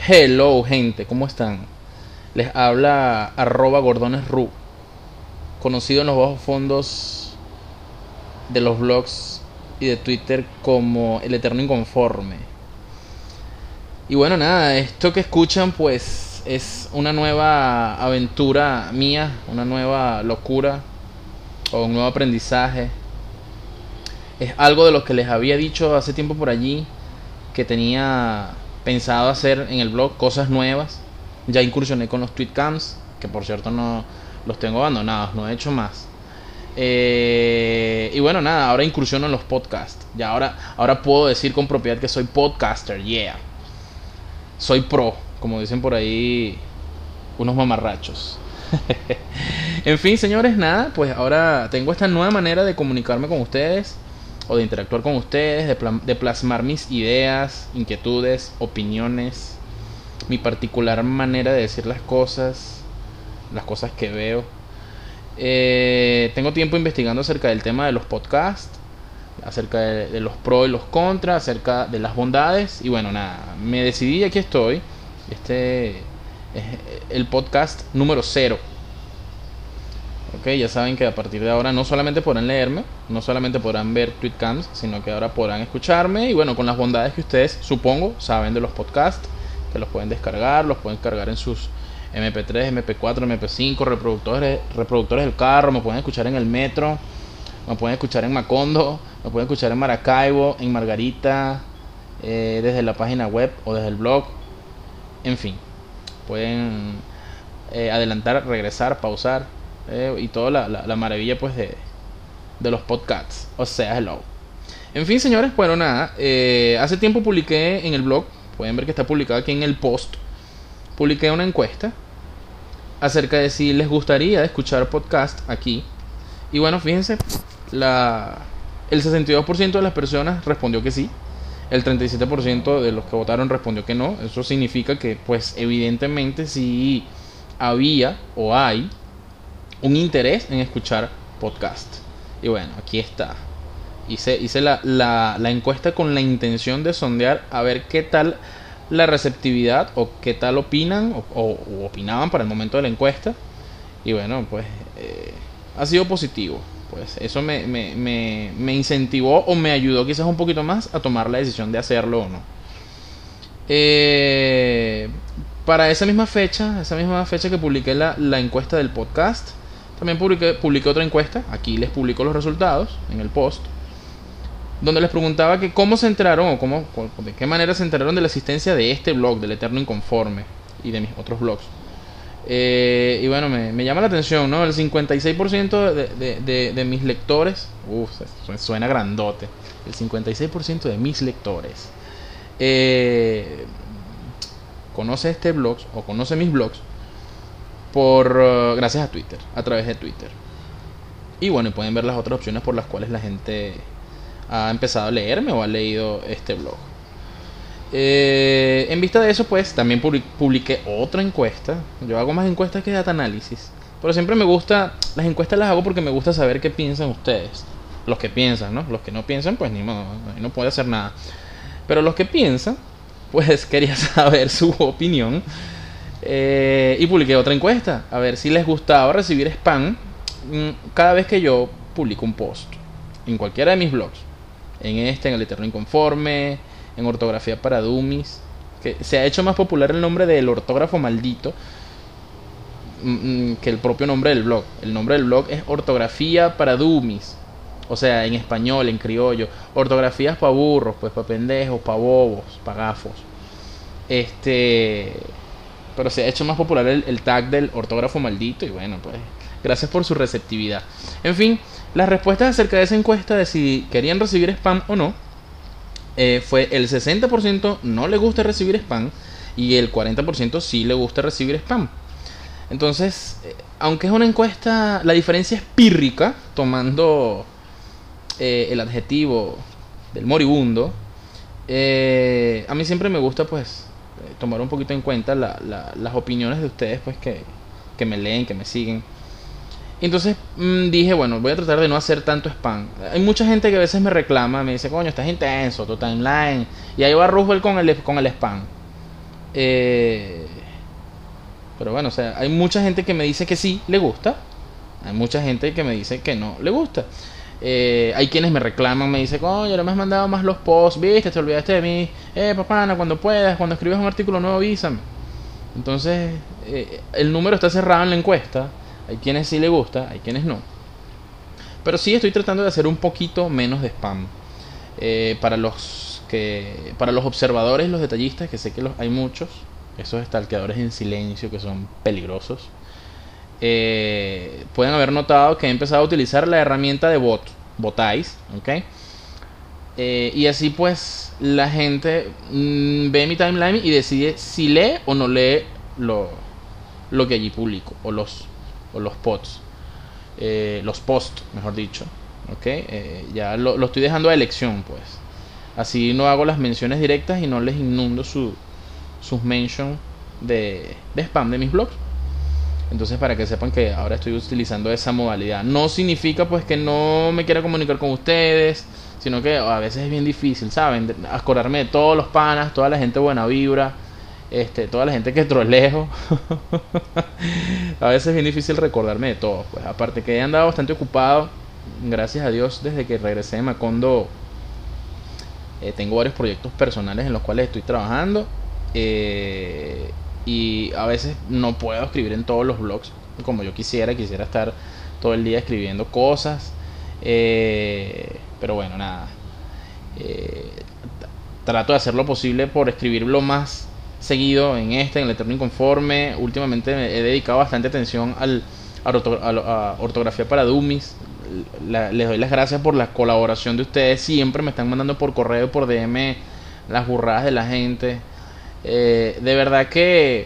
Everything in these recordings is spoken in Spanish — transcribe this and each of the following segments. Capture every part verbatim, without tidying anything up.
Hello gente, ¿cómo están? Les habla arroba gordonesru, conocido en los bajos fondos de los blogs y de Twitter como el eterno inconforme. Y bueno, nada, esto que escuchan pues es una nueva aventura mía, una nueva locura o un nuevo aprendizaje. Es algo de lo que les había dicho hace tiempo por allí, que tenía pensado hacer en el blog cosas nuevas. Ya incursioné con los tweetcams, que por cierto no los tengo abandonados, no he hecho más. Eh, y bueno, nada, ahora incursiono en los podcasts. Ya ahora, ahora puedo decir con propiedad que soy podcaster, yeah. Soy pro, como dicen por ahí unos mamarrachos. En fin, señores, nada, pues ahora tengo esta nueva manera de comunicarme con ustedes, o de interactuar con ustedes, de, pla- de plasmar mis ideas, inquietudes, opiniones, mi particular manera de decir las cosas, las cosas que veo. Eh, tengo tiempo investigando acerca del tema de los podcasts, acerca de, de los pros y los contras, acerca de las bondades, y bueno, nada, me decidí y aquí estoy. Este es el podcast número cero. Ok, ya saben que a partir de ahora no solamente podrán leerme, no solamente podrán ver tweetcams, sino que ahora podrán escucharme. Y bueno, con las bondades que ustedes, supongo, saben de los podcasts, que los pueden descargar, los pueden cargar en sus eme pe tres, eme pe cuatro, eme pe cinco, reproductores, reproductores del carro, me pueden escuchar en el metro, me pueden escuchar en Macondo, me pueden escuchar en Maracaibo, en Margarita, eh, desde la página web o desde el blog. En fin, pueden eh, adelantar, regresar, pausar, eh, y toda la, la, la maravilla pues de, de los podcasts. O sea, hello. En fin, señores, bueno, nada, eh, hace tiempo publiqué en el blog, pueden ver que está publicado aquí en el post, publiqué una encuesta acerca de si les gustaría escuchar podcast aquí. Y bueno, fíjense, la, el sesenta y dos por ciento de las personas respondió que sí. El treinta y siete por ciento de los que votaron respondió que no. Eso significa que pues evidentemente sí había o hay un interés en escuchar podcast. Y bueno, aquí está. Hice, hice la, la, la encuesta con la intención de sondear a ver qué tal la receptividad o qué tal opinan o, o, o opinaban para el momento de la encuesta. Y bueno, pues eh, ha sido positivo. Pues eso me, me, me, me incentivó o me ayudó quizás un poquito más a tomar la decisión de hacerlo o no. Eh, para esa misma fecha, esa misma fecha que publiqué la, la encuesta del podcast, también publiqué, publiqué otra encuesta. Aquí les publico los resultados en el post, donde les preguntaba que cómo se enteraron o cómo, de qué manera se enteraron de la existencia de este blog, del Eterno Inconforme, y de mis otros blogs. Eh, y bueno, me, me llama la atención, ¿no? El cincuenta y seis por ciento de, de, de, de mis lectores, uff, suena grandote, el cincuenta y seis por ciento de mis lectores eh, conoce este blog o conoce mis blogs por uh, gracias a Twitter, a través de Twitter. Y bueno, pueden ver las otras opciones por las cuales la gente ha empezado a leerme o ha leído este blog. Eh, en vista de eso, pues también publiqué otra encuesta. Yo hago más encuestas que data análisis, pero siempre me gusta, las encuestas las hago porque me gusta saber qué piensan ustedes. Los que piensan, ¿no? Los que no piensan, pues ni modo, no puede hacer nada. Pero los que piensan, pues quería saber su opinión. Eh, y publiqué otra encuesta, a ver si les gustaba recibir spam cada vez que yo publico un post en cualquiera de mis blogs, en este, en el Eterno Inconforme, en Ortografía para Dummies, que se ha hecho más popular el nombre del ortógrafo maldito que el propio nombre del blog. El nombre del blog es Ortografía para Dummies, o sea, en español, en criollo. Ortografías para burros, pues para pendejos, para bobos, para gafos. Este, pero se ha hecho más popular el, el tag del ortógrafo maldito. Y bueno, pues gracias por su receptividad. En fin, las respuestas acerca de esa encuesta de si querían recibir spam o no, eh, fue el sesenta por ciento no le gusta recibir spam y el cuarenta por ciento sí le gusta recibir spam. Entonces, eh, aunque es una encuesta, la diferencia es pírrica, tomando eh, el adjetivo del moribundo. Eh, a mí siempre me gusta pues eh, tomar un poquito en cuenta la, la, las opiniones de ustedes, pues que, que me leen, que me siguen. Entonces mmm, dije, bueno, voy a tratar de no hacer tanto spam. Hay mucha gente que a veces me reclama, me dice, coño, estás intenso, tu timeline. Y ahí va Roosevelt con el, con el spam. Eh, pero bueno, o sea, hay mucha gente que me dice que sí le gusta. Hay mucha gente que me dice que no le gusta. Eh, hay quienes me reclaman, me dicen, coño, no me has mandado más los posts, viste, te olvidaste de mí. Eh, papana, cuando puedas, cuando escribas un artículo nuevo, avísame. Entonces, eh, el número está cerrado en la encuesta. Hay quienes sí le gusta, hay quienes no. Pero sí estoy tratando de hacer un poquito menos de spam. Eh, para los que para los observadores y los detallistas, que sé que los, hay muchos, esos stalkeadores en silencio que son peligrosos, eh, pueden haber notado que he empezado a utilizar la herramienta de bot, botáis, ¿ok? Eh, y así pues la gente mmm, ve mi timeline y decide si lee o no lee lo, lo que allí publico, o los, o los posts, eh, los posts, mejor dicho, ¿ok? Eh, ya lo, lo estoy dejando a elección, pues. Así no hago las menciones directas y no les inundo su, sus mentions de, de spam de mis blogs. Entonces, para que sepan que ahora estoy utilizando esa modalidad. No significa pues que no me quiera comunicar con ustedes, sino que a veces es bien difícil, ¿saben? Acordarme de todos los panas, toda la gente buena vibra, este, toda la gente que troleo. A veces es bien difícil recordarme de todos, pues. Aparte que he andado bastante ocupado, gracias a Dios, desde que regresé de Macondo. Eh, tengo varios proyectos personales en los cuales estoy trabajando. Eh, y a veces no puedo escribir en todos los blogs como yo quisiera. Quisiera estar todo el día escribiendo cosas. Eh, pero bueno, nada. Eh, trato de hacer lo posible por escribirlo más seguido en este, en el Eterno Inconforme. Últimamente he dedicado bastante atención al, a, orto, a, a ortografía para dummies. La, les doy las gracias por la colaboración de ustedes. Siempre me están mandando por correo y por D M las burradas de la gente. Eh, de verdad que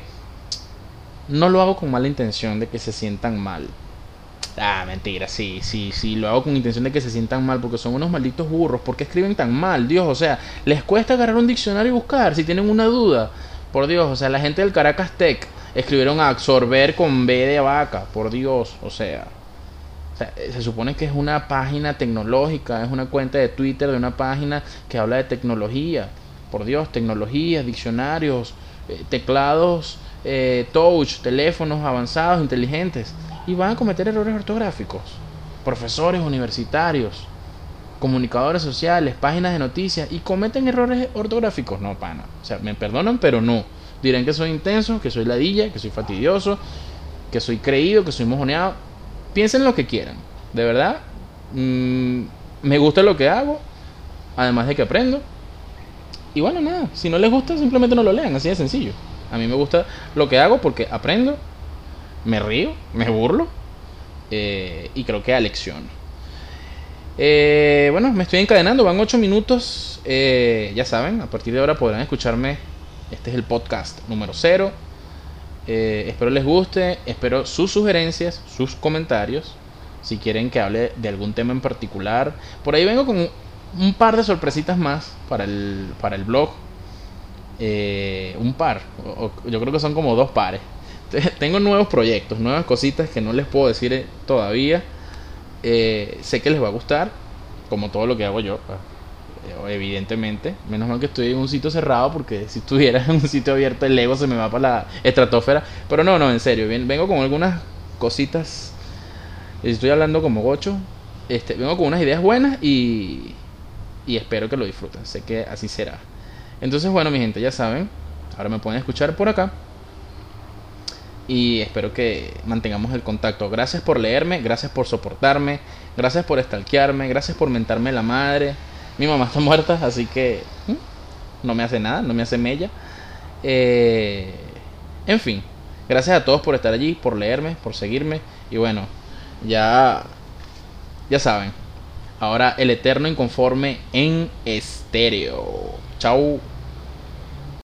no lo hago con mala intención de que se sientan mal. Ah, mentira, sí, sí, sí, lo hago con intención de que se sientan mal, porque son unos malditos burros. ¿Por qué escriben tan mal? Dios, o sea, les cuesta agarrar un diccionario y buscar si tienen una duda. Por Dios, o sea, la gente del Caracas Tech escribieron a absorber con B de vaca. Por Dios, o sea, o sea, se supone que es una página tecnológica, es una cuenta de Twitter de una página que habla de tecnología. Por Dios, tecnologías, diccionarios, eh, teclados, eh, touch, teléfonos avanzados, inteligentes. Y van a cometer errores ortográficos. Profesores universitarios, comunicadores sociales, páginas de noticias, y cometen errores ortográficos. No, pana. O sea, me perdonan, pero no. Dirán que soy intenso, que soy ladilla, que soy fastidioso, que soy creído, que soy mojoneado. Piensen lo que quieran. De verdad, mmm, me gusta lo que hago, además de que aprendo. Y bueno, nada, si no les gusta, simplemente no lo lean, así de sencillo. A mí me gusta lo que hago porque aprendo, me río, me burlo, eh, y creo que alecciono. Eh, bueno, me estoy encadenando, van ocho minutos. Eh, ya saben, a partir de ahora podrán escucharme. Este es el podcast número cero. Eh, espero les guste, espero sus sugerencias, sus comentarios. Si quieren que hable de algún tema en particular. Por ahí vengo con un par de sorpresitas más para el, para el blog. Eh, un par, o, o, yo creo que son como dos pares. Tengo nuevos proyectos, nuevas cositas que no les puedo decir todavía. Eh, sé que les va a gustar, como todo lo que hago yo, eh, evidentemente. Menos mal que estoy en un sitio cerrado, porque si estuviera en un sitio abierto el ego se me va para la estratosfera. Pero no, no, en serio, vengo con algunas cositas. Estoy hablando como gocho. Este, vengo con unas ideas buenas y, y espero que lo disfruten. Sé que así será. Entonces, bueno, mi gente, ya saben, ahora me pueden escuchar por acá. Y espero que mantengamos el contacto. Gracias por leerme, gracias por soportarme, gracias por stalkearme, gracias por mentarme la madre. Mi mamá está muerta, así que ¿hmm? no me hace nada, no me hace mella. Eh, en fin, gracias a todos por estar allí, por leerme, por seguirme. Y bueno, ya, ya saben, ahora el Eterno Inconforme en estéreo. Chau.